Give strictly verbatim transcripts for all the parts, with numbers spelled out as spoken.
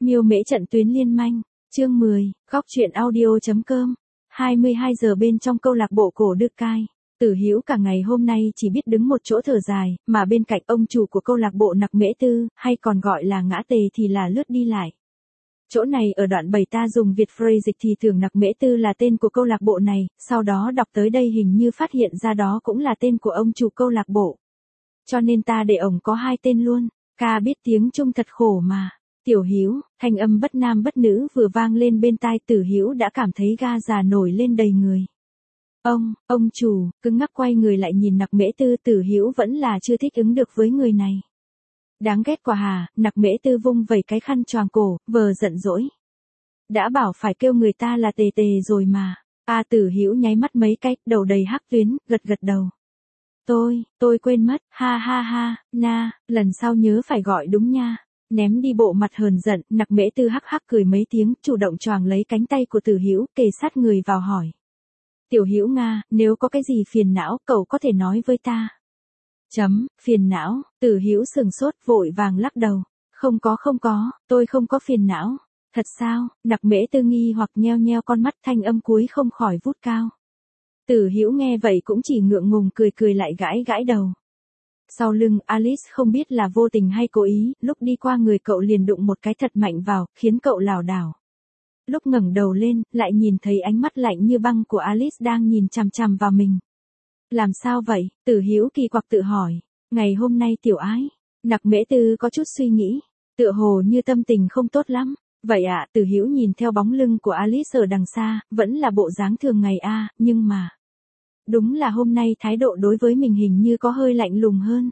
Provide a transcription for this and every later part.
Miêu Mễ trận tuyến liên manh, chương mười, góc truyện audio.com, hai mươi hai giờ bên trong câu lạc bộ cổ Đức Cai. Tử Hữu cả ngày hôm nay chỉ biết đứng một chỗ thở dài, mà bên cạnh ông chủ của câu lạc bộ Nặc Mễ Tư, hay còn gọi là Ngã Tề thì là lướt đi lại. Chỗ này ở đoạn bảy ta dùng Việt phrase dịch thì tưởng Nặc Mễ Tư là tên của câu lạc bộ này, sau đó đọc tới đây hình như phát hiện ra đó cũng là tên của ông chủ câu lạc bộ. Cho nên ta để ổng có hai tên luôn, ca biết tiếng Trung thật khổ mà. Tiểu Hữu, thanh âm bất nam bất nữ vừa vang lên bên tai Tử Hữu đã cảm thấy ga già nổi lên đầy người. Ông, ông chủ, cứng ngắc quay người lại nhìn Nặc Mễ Tư. Tử Hữu vẫn là chưa thích ứng được với người này. Đáng ghét quả hà, Nặc Mễ Tư vung vẩy cái khăn choàng cổ, vờ giận dỗi. Đã bảo phải kêu người ta là Tề Tề rồi mà. A à, Tử Hữu nháy mắt mấy cái, đầu đầy hắc tuyến, gật gật đầu. Tôi, tôi quên mất, ha ha ha, na, lần sau nhớ phải gọi đúng nha. Ném đi bộ mặt hờn giận, Nặc Mễ Tư hắc hắc cười mấy tiếng, chủ động choàng lấy cánh tay của Tử Hữu, kề sát người vào hỏi. Tiểu Hữu Nga, nếu có cái gì phiền não, cậu có thể nói với ta. Chấm, phiền não, Tử Hữu sừng sốt, vội vàng lắc đầu. Không có không có, tôi không có phiền não. Thật sao? Nặc Mễ Tư nghi hoặc nheo nheo con mắt, thanh âm cuối không khỏi vút cao. Tử Hữu nghe vậy cũng chỉ ngượng ngùng cười cười lại gãi gãi đầu. Sau lưng, Alice không biết là vô tình hay cố ý, lúc đi qua người cậu liền đụng một cái thật mạnh vào, khiến cậu lảo đảo. Lúc ngẩng đầu lên, lại nhìn thấy ánh mắt lạnh như băng của Alice đang nhìn chằm chằm vào mình. Làm sao vậy? Tử Hữu kỳ quặc tự hỏi. Ngày hôm nay tiểu ái. Nặc Mễ Tư có chút suy nghĩ. Tựa hồ như tâm tình không tốt lắm. Vậy ạ, à, Tử Hữu nhìn theo bóng lưng của Alice ở đằng xa, vẫn là bộ dáng thường ngày a, à, nhưng mà... Đúng là hôm nay thái độ đối với mình hình như có hơi lạnh lùng hơn.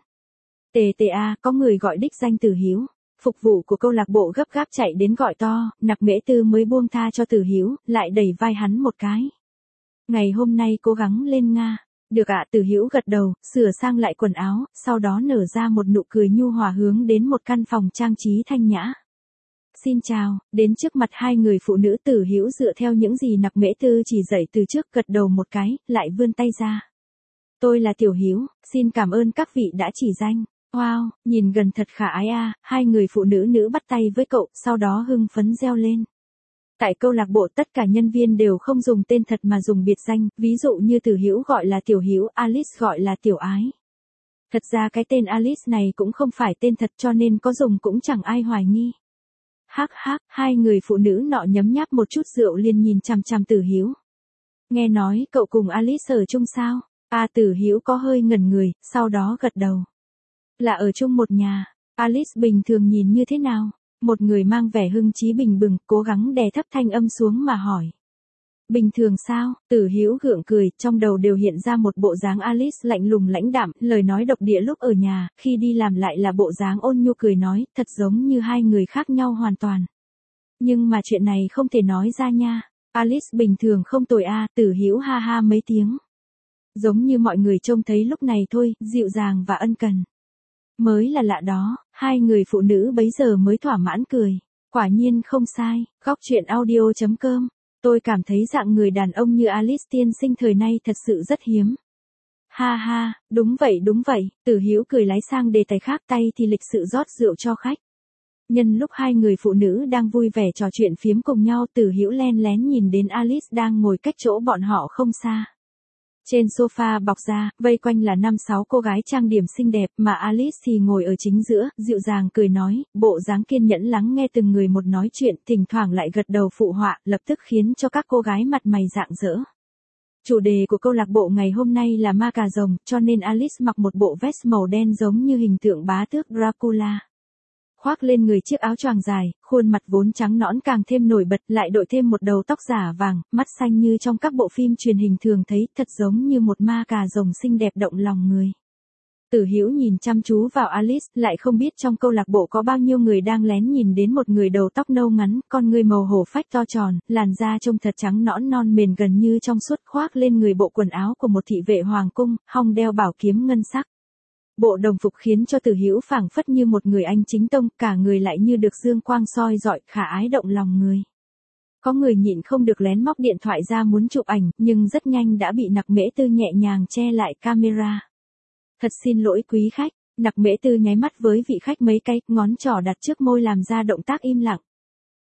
Tề Tề a, có người gọi đích danh Tử Hữu. Phục vụ của câu lạc bộ gấp gáp chạy đến gọi to, Nặc Mễ Tư mới buông tha cho Tử Hữu, lại đẩy vai hắn một cái. Ngày hôm nay cố gắng lên Nga. Được ạ, à, Tử Hữu gật đầu, sửa sang lại quần áo, sau đó nở ra một nụ cười nhu hòa hướng đến một căn phòng trang trí thanh nhã. Xin chào, đến trước mặt hai người phụ nữ. Tử Hữu dựa theo những gì Nặc Mễ Tư chỉ dạy từ trước, gật đầu một cái, lại vươn tay ra. Tôi là Tiểu Hữu, xin cảm ơn các vị đã chỉ danh. Wow, nhìn gần thật khả ái a, à. Hai người phụ nữ nữ bắt tay với cậu, sau đó hưng phấn reo lên. Tại câu lạc bộ tất cả nhân viên đều không dùng tên thật mà dùng biệt danh, ví dụ như Tử Hữu gọi là Tiểu Hữu, Alice gọi là Tiểu Ái. Thật ra cái tên Alice này cũng không phải tên thật cho nên có dùng cũng chẳng ai hoài nghi. Hắc hắc, hai người phụ nữ nọ nhấm nháp một chút rượu liền nhìn chằm chằm Tử Hữu. Nghe nói cậu cùng Alice ở chung sao? A à, Tử Hữu có hơi ngẩn người, sau đó gật đầu. Là ở chung một nhà. Alice bình thường nhìn như thế nào? Một người mang vẻ hưng trí bình bừng, cố gắng đè thấp thanh âm xuống mà hỏi. Bình thường sao? Tử Hữu gượng cười, trong đầu đều hiện ra một bộ dáng Alice lạnh lùng lãnh đạm, lời nói độc địa lúc ở nhà, khi đi làm lại là bộ dáng ôn nhu cười nói, thật giống như hai người khác nhau hoàn toàn. Nhưng mà chuyện này không thể nói ra nha. Alice bình thường không tồi a, à, Tử Hữu ha ha mấy tiếng. Giống như mọi người trông thấy lúc này thôi, dịu dàng và ân cần. Mới là lạ đó, hai người phụ nữ bấy giờ mới thỏa mãn cười. Quả nhiên không sai, góc truyện audio.com. Tôi cảm thấy dạng người đàn ông như Alice tiên sinh thời nay thật sự rất hiếm. Ha ha, đúng vậy đúng vậy, Tử Hữu cười lái sang đề tài khác, tay thì lịch sự rót rượu cho khách. Nhân lúc hai người phụ nữ đang vui vẻ trò chuyện phiếm cùng nhau, Tử Hữu len lén nhìn đến Alice đang ngồi cách chỗ bọn họ không xa. Trên sofa bọc da, vây quanh là năm sáu cô gái trang điểm xinh đẹp, mà Alice thì ngồi ở chính giữa, dịu dàng cười nói, bộ dáng kiên nhẫn lắng nghe từng người một nói chuyện, thỉnh thoảng lại gật đầu phụ họa, lập tức khiến cho các cô gái mặt mày rạng rỡ. Chủ đề của câu lạc bộ ngày hôm nay là ma cà rồng, cho nên Alice mặc một bộ vest màu đen giống như hình tượng bá tước Dracula. Khoác lên người chiếc áo choàng dài, khuôn mặt vốn trắng nõn càng thêm nổi bật, lại đội thêm một đầu tóc giả vàng, mắt xanh như trong các bộ phim truyền hình thường thấy, thật giống như một ma cà rồng xinh đẹp động lòng người. Tử Hữu nhìn chăm chú vào Alice, lại không biết trong câu lạc bộ có bao nhiêu người đang lén nhìn đến một người đầu tóc nâu ngắn, con người màu hổ phách to tròn, làn da trông thật trắng nõn non mềm gần như trong suốt, khoác lên người bộ quần áo của một thị vệ hoàng cung, hông đeo bảo kiếm ngân sắc. Bộ đồng phục khiến cho Tử Hữu phảng phất như một người anh chính tông, cả người lại như được dương quang soi rọi, khả ái động lòng người. Có người nhịn không được lén móc điện thoại ra muốn chụp ảnh, nhưng rất nhanh đã bị Nặc Mễ Tư nhẹ nhàng che lại camera. Thật xin lỗi quý khách, Nặc Mễ Tư nháy mắt với vị khách mấy cái, ngón trỏ đặt trước môi làm ra động tác im lặng.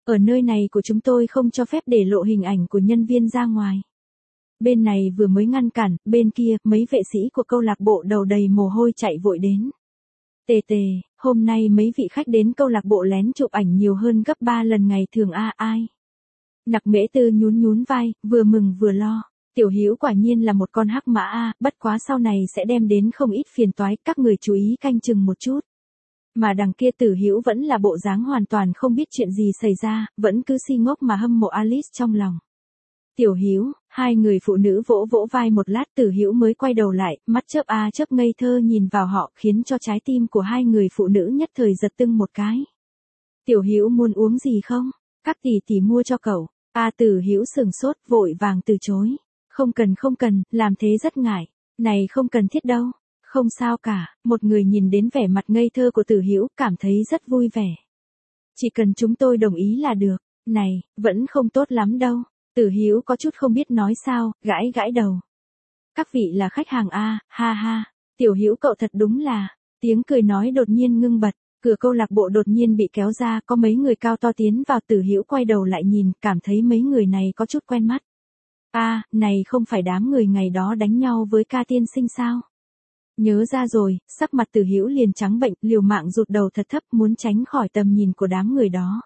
Ở nơi này của chúng tôi không cho phép để lộ hình ảnh của nhân viên ra ngoài. Bên này vừa mới ngăn cản, bên kia, mấy vệ sĩ của câu lạc bộ đầu đầy mồ hôi chạy vội đến. Tề tề, hôm nay mấy vị khách đến câu lạc bộ lén chụp ảnh nhiều hơn gấp ba lần ngày thường a à, ai. Nặc Mễ Tư nhún nhún vai, vừa mừng vừa lo. Tiểu Hữu quả nhiên là một con hắc mã a, à, bất quá sau này sẽ đem đến không ít phiền toái, các người chú ý canh chừng một chút. Mà đằng kia Tử Hữu vẫn là bộ dáng hoàn toàn không biết chuyện gì xảy ra, vẫn cứ si ngốc mà hâm mộ Alice trong lòng. Tiểu Hữu, hai người phụ nữ vỗ vỗ vai một lát, Tử Hữu mới quay đầu lại, mắt chớp a chớp ngây thơ nhìn vào họ, khiến cho trái tim của hai người phụ nữ nhất thời giật tưng một cái. Tiểu Hữu muốn uống gì không? Các tỷ tỷ mua cho cậu. A Tử Hữu sừng sốt, vội vàng từ chối. Không cần không cần, làm thế rất ngại. Này không cần thiết đâu. Không sao cả, một người nhìn đến vẻ mặt ngây thơ của Tử Hữu, cảm thấy rất vui vẻ. Chỉ cần chúng tôi đồng ý là được. Này, vẫn không tốt lắm đâu. Tử Hữu có chút không biết nói sao, gãi gãi đầu. Các vị là khách hàng a, ha ha. Tiểu Hữu cậu thật đúng là. Tiếng cười nói đột nhiên ngưng bật, cửa câu lạc bộ đột nhiên bị kéo ra, có mấy người cao to tiến vào. Tử Hữu quay đầu lại nhìn, cảm thấy mấy người này có chút quen mắt. A, à, này không phải đám người ngày đó đánh nhau với Ca tiên sinh sao? Nhớ ra rồi, sắc mặt Tử Hữu liền trắng bệnh, liều mạng rụt đầu thật thấp, muốn tránh khỏi tầm nhìn của đám người đó.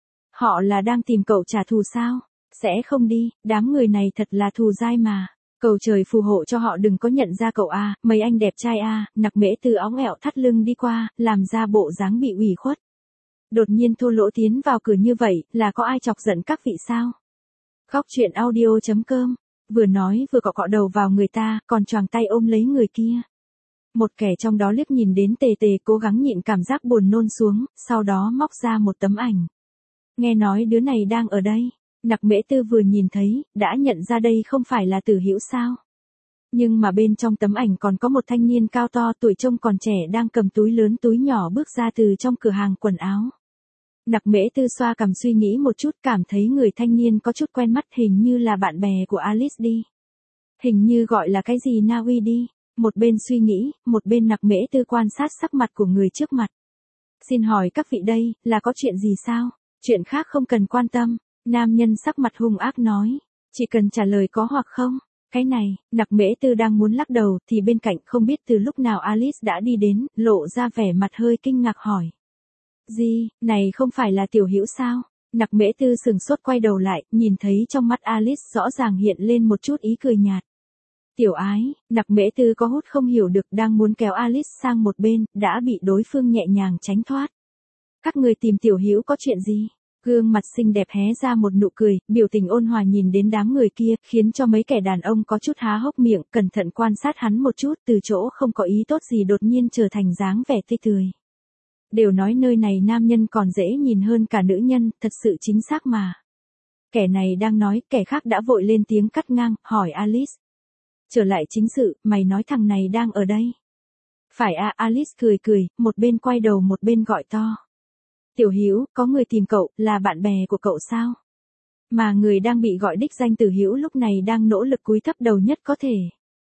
Họ là đang tìm cậu trả thù sao? Sẽ không đi, đám người này thật là thù dai mà. Cầu trời phù hộ cho họ đừng có nhận ra cậu a, mấy anh đẹp trai a. Nặc Mễ Tư óng ẹo thắt lưng đi qua, làm ra bộ dáng bị ủy khuất. Đột nhiên thô lỗ tiến vào cửa như vậy, là có ai chọc giận các vị sao? Góc truyện audio chấm com, vừa nói vừa cọ cọ đầu vào người ta, còn choàng tay ôm lấy người kia. Một kẻ trong đó liếc nhìn đến Tề Tề cố gắng nhịn cảm giác buồn nôn xuống, sau đó móc ra một tấm ảnh. Nghe nói đứa này đang ở đây. Nặc Mễ Tư vừa nhìn thấy, đã nhận ra đây không phải là Tử Hữu sao. Nhưng mà bên trong tấm ảnh còn có một thanh niên cao to, tuổi trông còn trẻ, đang cầm túi lớn túi nhỏ bước ra từ trong cửa hàng quần áo. Nặc Mễ Tư xoa cằm suy nghĩ một chút, cảm thấy người thanh niên có chút quen mắt, hình như là bạn bè của Alice đi. Hình như gọi là cái gì Na Uy đi. Một bên suy nghĩ, một bên Nặc Mễ Tư quan sát sắc mặt của người trước mặt. Xin hỏi các vị đây, là có chuyện gì sao? Chuyện khác không cần quan tâm. Nam nhân sắc mặt hung ác nói. Chỉ cần trả lời có hoặc không. Cái này, Nặc Mễ Tư đang muốn lắc đầu, thì bên cạnh không biết từ lúc nào Alice đã đi đến, lộ ra vẻ mặt hơi kinh ngạc hỏi. Gì, này không phải là Tiểu Hữu sao? Nặc Mễ Tư sừng sốt quay đầu lại, nhìn thấy trong mắt Alice rõ ràng hiện lên một chút ý cười nhạt. Tiểu ái, Nặc Mễ Tư có hút không hiểu được, đang muốn kéo Alice sang một bên, đã bị đối phương nhẹ nhàng tránh thoát. Các người tìm Tiểu Hữu có chuyện gì? Gương mặt xinh đẹp hé ra một nụ cười, biểu tình ôn hòa nhìn đến đám người kia, khiến cho mấy kẻ đàn ông có chút há hốc miệng, cẩn thận quan sát hắn một chút, từ chỗ không có ý tốt gì đột nhiên trở thành dáng vẻ tươi cười. Đều nói nơi này nam nhân còn dễ nhìn hơn cả nữ nhân, thật sự chính xác mà. Kẻ này đang nói, kẻ khác đã vội lên tiếng cắt ngang, hỏi Alice. Trở lại chính sự, mày nói thằng này đang ở đây. Phải à, Alice cười cười, một bên quay đầu một bên gọi to. Tiểu Hữu, có người tìm cậu, là bạn bè của cậu sao? Mà người đang bị gọi đích danh Tử Hữu lúc này đang nỗ lực cúi thấp đầu nhất có thể.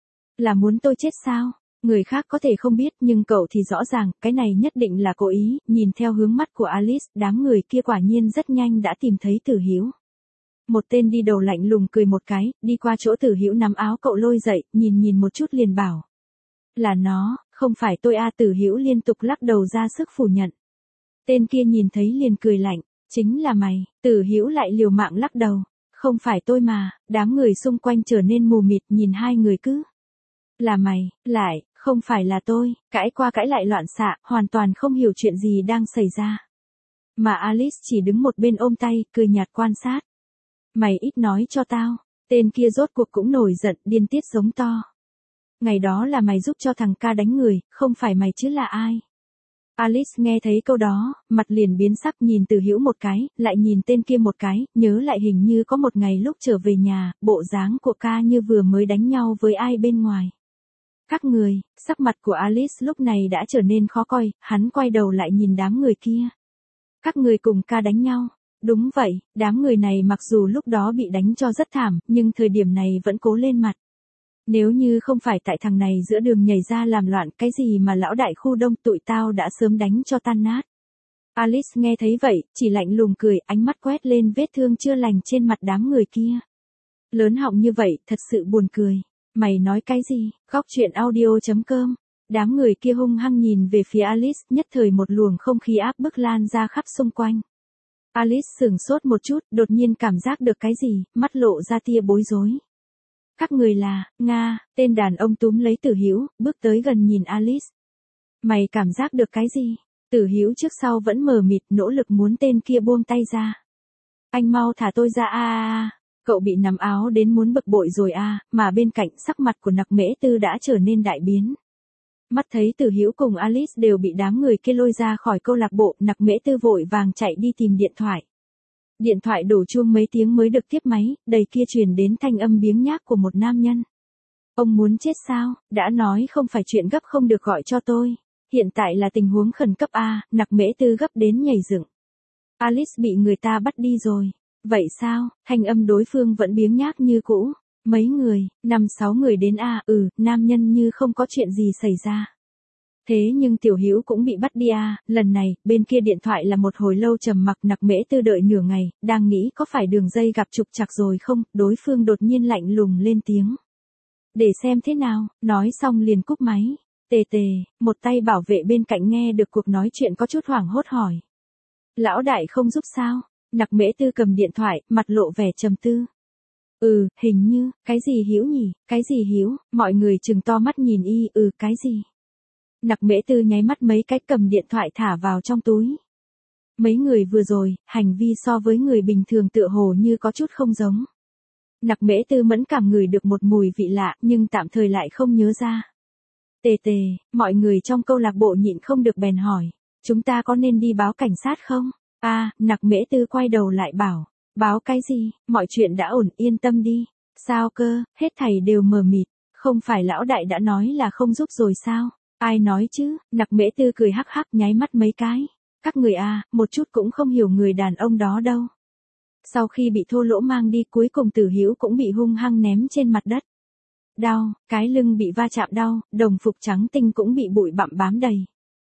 Là muốn tôi chết sao? Người khác có thể không biết nhưng cậu thì rõ ràng, cái này nhất định là cố ý. Nhìn theo hướng mắt của Alice, đám người kia quả nhiên rất nhanh đã tìm thấy Tử Hữu. Một tên đi đầu lạnh lùng cười một cái, đi qua chỗ Tử Hữu nắm áo cậu lôi dậy, nhìn nhìn một chút liền bảo. Là nó, không phải tôi a. Tử Hữu liên tục lắc đầu ra sức phủ nhận. Tên kia nhìn thấy liền cười lạnh, chính là mày. Tử Hữu lại liều mạng lắc đầu. Không phải tôi mà. Đám người xung quanh trở nên mù mịt nhìn hai người cứ. Là mày, lại, không phải là tôi. Cãi qua cãi lại loạn xạ, hoàn toàn không hiểu chuyện gì đang xảy ra. Mà Alice chỉ đứng một bên ôm tay, cười nhạt quan sát. Mày ít nói cho tao. Tên kia rốt cuộc cũng nổi giận, điên tiết giống to. Ngày đó là mày giúp cho thằng ca đánh người, không phải mày chứ là ai? Alice nghe thấy câu đó, mặt liền biến sắc, nhìn Tử Hữu một cái, lại nhìn tên kia một cái, nhớ lại hình như có một ngày lúc trở về nhà, bộ dáng của ca như vừa mới đánh nhau với ai bên ngoài. Các người, sắc mặt của Alice lúc này đã trở nên khó coi, hắn quay đầu lại nhìn đám người kia. Các người cùng ca đánh nhau. Đúng vậy, đám người này mặc dù lúc đó bị đánh cho rất thảm, nhưng thời điểm này vẫn cố lên mặt. Nếu như không phải tại thằng này giữa đường nhảy ra làm loạn, cái gì mà lão đại khu đông tụi tao đã sớm đánh cho tan nát. Alice nghe thấy vậy, chỉ lạnh lùng cười, ánh mắt quét lên vết thương chưa lành trên mặt đám người kia. Lớn họng như vậy, thật sự buồn cười. Mày nói cái gì? Góc chuyện audio chấm com. Đám người kia hung hăng nhìn về phía Alice, nhất thời một luồng không khí áp bức lan ra khắp xung quanh. Alice sửng sốt một chút, đột nhiên cảm giác được cái gì, mắt lộ ra tia bối rối. Các người là, Nga, tên đàn ông túm lấy Tử Hữu, bước tới gần nhìn Alice. Mày cảm giác được cái gì? Tử Hữu trước sau vẫn mờ mịt, nỗ lực muốn tên kia buông tay ra. Anh mau thả tôi ra a a a. Cậu bị nắm áo đến muốn bực bội rồi a, mà bên cạnh sắc mặt của Nặc Mễ Tư đã trở nên đại biến. Mắt thấy Tử Hữu cùng Alice đều bị đám người kia lôi ra khỏi câu lạc bộ, Nặc Mễ Tư vội vàng chạy đi tìm điện thoại. Điện thoại đổ chuông mấy tiếng mới được tiếp máy, đầy kia truyền đến thanh âm biếng nhác của một nam nhân. Ông muốn chết sao? Đã nói không phải chuyện gấp không được gọi cho tôi. Hiện tại là tình huống khẩn cấp a. Nặc Mễ Tư gấp đến nhảy dựng. Alice bị người ta bắt đi rồi. Vậy sao? Thanh âm đối phương vẫn biếng nhác như cũ. Mấy người, năm sáu người đến a. À, ừ, nam nhân như không có chuyện gì xảy ra. Thế nhưng Tiểu Hữu cũng bị bắt đi a. À, lần này, bên kia điện thoại là một hồi lâu trầm mặc. Nặc Mễ Tư đợi nửa ngày, đang nghĩ có phải đường dây gặp trục trặc rồi không, đối phương đột nhiên lạnh lùng lên tiếng. Để xem thế nào, nói xong liền cúp máy. Tề tề, một tay bảo vệ bên cạnh nghe được cuộc nói chuyện có chút hoảng hốt hỏi. Lão đại không giúp sao? Nặc Mễ Tư cầm điện thoại, mặt lộ vẻ trầm tư. Ừ, hình như, cái gì Hữu nhỉ, cái gì Hữu, mọi người trừng to mắt nhìn y, ừ, cái gì? Nặc Mễ Tư nháy mắt mấy cái cầm điện thoại thả vào trong túi. Mấy người vừa rồi, hành vi so với người bình thường tựa hồ như có chút không giống. Nặc Mễ Tư mẫn cảm ngửi được một mùi vị lạ, nhưng tạm thời lại không nhớ ra. Tề tề, mọi người trong câu lạc bộ nhịn không được bèn hỏi. Chúng ta có nên đi báo cảnh sát không? A, à, Nặc Mễ Tư quay đầu lại bảo. Báo cái gì, mọi chuyện đã ổn, yên tâm đi. Sao cơ, hết thầy đều mờ mịt. Không phải lão đại đã nói là không giúp rồi sao? Ai nói chứ? Nặc Mễ Tư cười hắc hắc nháy mắt mấy cái. Các người à, một chút cũng không hiểu người đàn ông đó đâu. Sau khi bị thô lỗ mang đi, cuối cùng Tử Hữu cũng bị hung hăng ném trên mặt đất. Đau, cái lưng bị va chạm đau, đồng phục trắng tinh cũng bị bụi bặm bám đầy.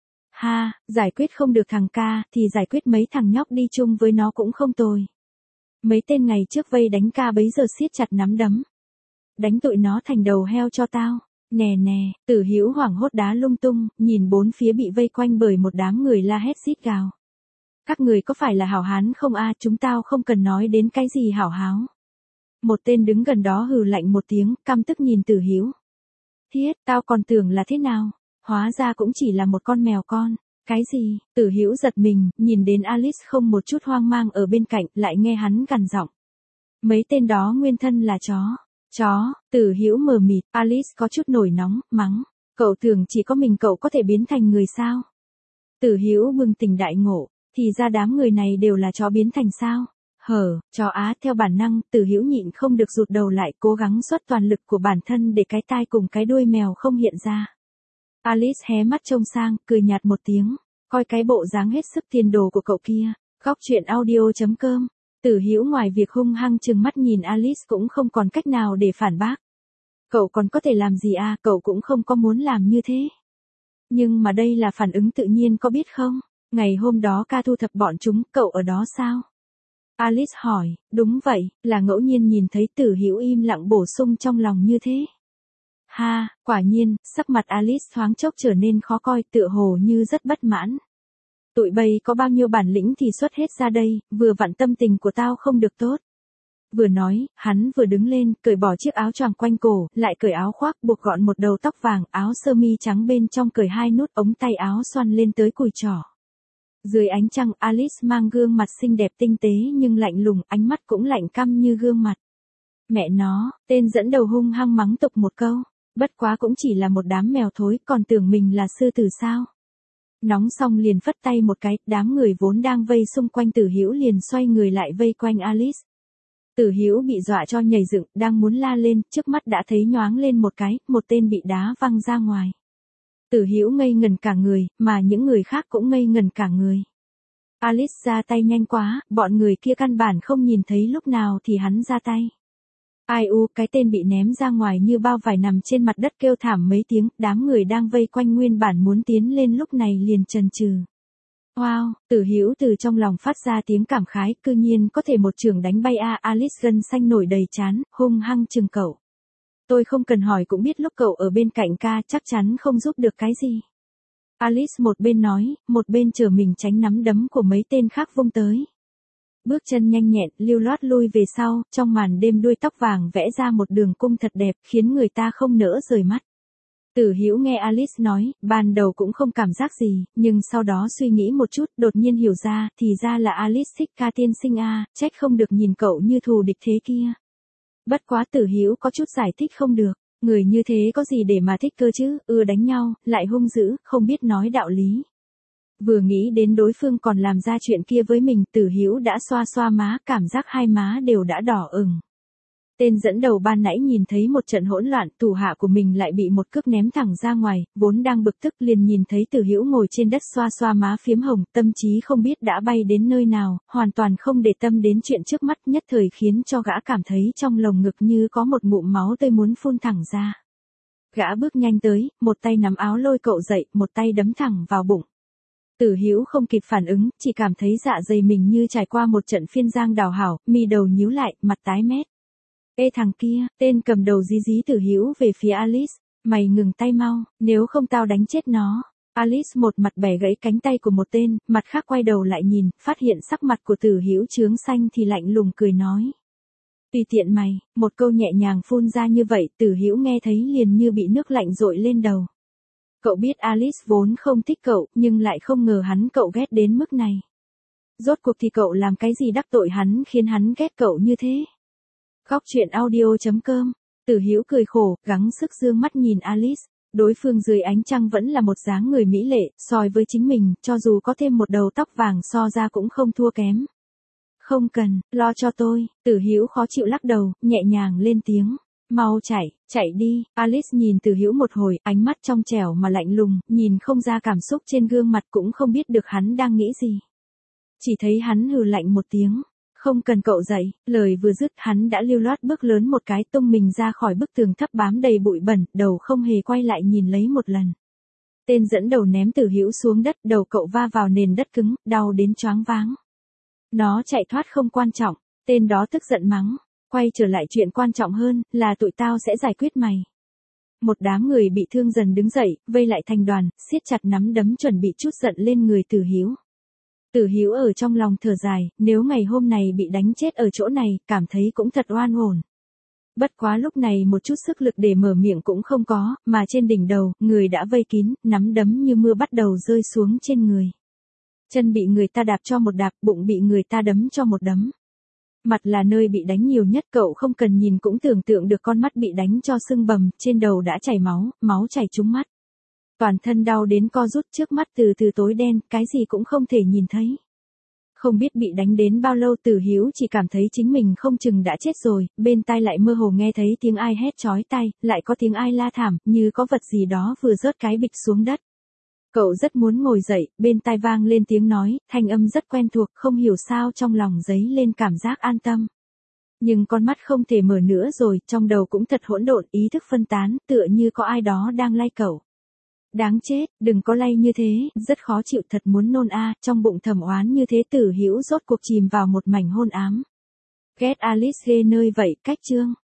Ha, giải quyết không được thằng ca, thì giải quyết mấy thằng nhóc đi chung với nó cũng không tồi. Mấy tên ngày trước vây đánh ca bấy giờ siết chặt nắm đấm. Đánh tụi nó thành đầu heo cho tao. Nè nè, Tử Hữu hoảng hốt đá lung tung, nhìn bốn phía bị vây quanh bởi một đám người la hét rít gào. Các người có phải là hảo hán không a? Chúng tao không cần nói đến cái gì hảo háo. Một tên đứng gần đó hừ lạnh một tiếng, căm tức nhìn Tử Hữu. Thiết, tao còn tưởng là thế nào? Hóa ra cũng chỉ là một con mèo con. Cái gì? Tử Hữu giật mình, nhìn đến Alice không một chút hoang mang ở bên cạnh, lại nghe hắn gằn giọng. Mấy tên đó nguyên thân là chó. Chó, Tử Hữu mờ mịt, Alice có chút nổi nóng, mắng. Cậu tưởng chỉ có mình cậu có thể biến thành người sao? Tử Hữu bừng tỉnh đại ngộ, thì ra đám người này đều là chó biến thành sao? Hở, chó á, theo bản năng, Tử Hữu nhịn không được rụt đầu lại, cố gắng xuất toàn lực của bản thân để cái tai cùng cái đuôi mèo không hiện ra. Alice hé mắt trông sang, cười nhạt một tiếng, coi cái bộ dáng hết sức tiền đồ của cậu kia. Góc chuyện audio chấm com. Tử Hữu ngoài việc hung hăng trừng mắt nhìn Alice cũng không còn cách nào để phản bác. Cậu còn có thể làm gì à, cậu cũng không có muốn làm như thế. Nhưng mà đây là phản ứng tự nhiên có biết không? Ngày hôm đó ca thu thập bọn chúng, cậu ở đó sao? Alice hỏi, đúng vậy, là ngẫu nhiên nhìn thấy Tử Hữu im lặng bổ sung trong lòng như thế. Ha, quả nhiên, sắc mặt Alice thoáng chốc trở nên khó coi, tựa hồ như rất bất mãn. Tụi bay có bao nhiêu bản lĩnh thì xuất hết ra đây, vừa vặn tâm tình của tao không được tốt. Vừa nói, hắn vừa đứng lên, cởi bỏ chiếc áo choàng quanh cổ, lại cởi áo khoác buộc gọn một đầu tóc vàng, áo sơ mi trắng bên trong cởi hai nút ống tay áo xoăn lên tới cùi trỏ. Dưới ánh trăng, Alice mang gương mặt xinh đẹp tinh tế nhưng lạnh lùng, ánh mắt cũng lạnh căm như gương mặt. Mẹ nó, tên dẫn đầu hung hăng mắng tục một câu, bất quá cũng chỉ là một đám mèo thối, còn tưởng mình là sư tử sao. Nóng xong liền phất tay một cái, đám người vốn đang vây xung quanh Tử Hữu liền xoay người lại vây quanh Alice. Tử Hữu bị dọa cho nhảy dựng, đang muốn la lên, trước mắt đã thấy nhoáng lên một cái, một tên bị đá văng ra ngoài. Tử Hữu ngây ngần cả người, mà những người khác cũng ngây ngần cả người. Alice ra tay nhanh quá, bọn người kia căn bản không nhìn thấy lúc nào thì hắn ra tay. Ai u, cái tên bị ném ra ngoài như bao vải nằm trên mặt đất kêu thảm mấy tiếng, đám người đang vây quanh nguyên bản muốn tiến lên lúc này liền chần chừ. Wow, Tử Hữu từ trong lòng phát ra tiếng cảm khái, cư nhiên có thể một chưởng đánh bay a Alice gân xanh nổi đầy trán, hung hăng chừng cậu. Tôi không cần hỏi cũng biết lúc cậu ở bên cạnh ca chắc chắn không giúp được cái gì. Alice một bên nói, một bên chờ mình tránh nắm đấm của mấy tên khác vung tới. Bước chân nhanh nhẹn, lưu loát lui về sau, trong màn đêm đuôi tóc vàng vẽ ra một đường cung thật đẹp, khiến người ta không nỡ rời mắt. Tử Hữu nghe Alice nói, ban đầu cũng không cảm giác gì, nhưng sau đó suy nghĩ một chút, đột nhiên hiểu ra, thì ra là Alice thích ca tiên sinh a, trách không được nhìn cậu như thù địch thế kia. Bất quá Tử Hữu có chút giải thích không được, người như thế có gì để mà thích cơ chứ, ưa đánh nhau, lại hung dữ, không biết nói đạo lý. Vừa nghĩ đến đối phương còn làm ra chuyện kia với mình, Tử Hữu đã xoa xoa má, cảm giác hai má đều đã đỏ ửng. Tên dẫn đầu ban nãy nhìn thấy một trận hỗn loạn, thủ hạ của mình lại bị một cước ném thẳng ra ngoài, vốn đang bực tức liền nhìn thấy Tử Hữu ngồi trên đất xoa xoa má phiếm hồng, tâm trí không biết đã bay đến nơi nào, hoàn toàn không để tâm đến chuyện trước mắt, nhất thời khiến cho gã cảm thấy trong lồng ngực như có một ngụm máu tươi muốn phun thẳng ra. Gã bước nhanh tới, một tay nắm áo lôi cậu dậy, một tay đấm thẳng vào bụng. Tử Hữu không kịp phản ứng, chỉ cảm thấy dạ dày mình như trải qua một trận phiên giang đào hảo, mi đầu nhíu lại, mặt tái mét. Ê thằng kia, tên cầm đầu dí dí Tử Hữu về phía Alice, mày ngừng tay mau, nếu không tao đánh chết nó. Alice một mặt bẻ gãy cánh tay của một tên, mặt khác quay đầu lại nhìn, phát hiện sắc mặt của Tử Hữu chướng xanh thì lạnh lùng cười nói. Tùy tiện mày, một câu nhẹ nhàng phun ra như vậy, Tử Hữu nghe thấy liền như bị nước lạnh dội lên đầu. Cậu biết Alice vốn không thích cậu, nhưng lại không ngờ hắn cậu ghét đến mức này. Rốt cuộc thì cậu làm cái gì đắc tội hắn khiến hắn ghét cậu như thế? Góc truyện audio chấm com, Tử Hữu cười khổ, gắng sức dương mắt nhìn Alice, đối phương dưới ánh trăng vẫn là một dáng người mỹ lệ, soi với chính mình, cho dù có thêm một đầu tóc vàng so ra cũng không thua kém. Không cần, lo cho tôi, Tử Hữu khó chịu lắc đầu, nhẹ nhàng lên tiếng. Mau chạy, chạy đi, Alice nhìn Tử Hữu một hồi, ánh mắt trong trẻo mà lạnh lùng, nhìn không ra cảm xúc trên gương mặt cũng không biết được hắn đang nghĩ gì. Chỉ thấy hắn hừ lạnh một tiếng, không cần cậu dậy, lời vừa dứt hắn đã lưu loát bước lớn một cái tung mình ra khỏi bức tường thấp bám đầy bụi bẩn, đầu không hề quay lại nhìn lấy một lần. Tên dẫn đầu ném Tử Hữu xuống đất, đầu cậu va vào nền đất cứng, đau đến choáng váng. Nó chạy thoát không quan trọng, tên đó tức giận mắng. Quay trở lại chuyện quan trọng hơn, là tụi tao sẽ giải quyết mày. Một đám người bị thương dần đứng dậy, vây lại thành đoàn, siết chặt nắm đấm chuẩn bị trút giận lên người Tử Hữu. Tử Hữu ở trong lòng thở dài, nếu ngày hôm này bị đánh chết ở chỗ này, cảm thấy cũng thật oan uổng. Bất quá lúc này một chút sức lực để mở miệng cũng không có, mà trên đỉnh đầu, người đã vây kín, nắm đấm như mưa bắt đầu rơi xuống trên người. Chân bị người ta đạp cho một đạp, bụng bị người ta đấm cho một đấm. Mặt là nơi bị đánh nhiều nhất, cậu không cần nhìn cũng tưởng tượng được con mắt bị đánh cho sưng bầm, trên đầu đã chảy máu, máu chảy trúng mắt. Toàn thân đau đến co rút, trước mắt từ từ tối đen, cái gì cũng không thể nhìn thấy. Không biết bị đánh đến bao lâu, Tử Hữu chỉ cảm thấy chính mình không chừng đã chết rồi, bên tai lại mơ hồ nghe thấy tiếng ai hét chói tai, lại có tiếng ai la thảm, như có vật gì đó vừa rớt cái bịch xuống đất. Cậu rất muốn ngồi dậy, bên tai vang lên tiếng nói, thanh âm rất quen thuộc, không hiểu sao trong lòng dấy lên cảm giác an tâm. Nhưng con mắt không thể mở nữa rồi, trong đầu cũng thật hỗn độn, ý thức phân tán, tựa như có ai đó đang lay cậu. Đáng chết, đừng có lay như thế, rất khó chịu, thật muốn nôn a, trong bụng thầm oán như thế. Tử Hữu rốt cuộc chìm vào một mảnh hôn ám. Ghét Alice ghê nơi vậy, cách chương.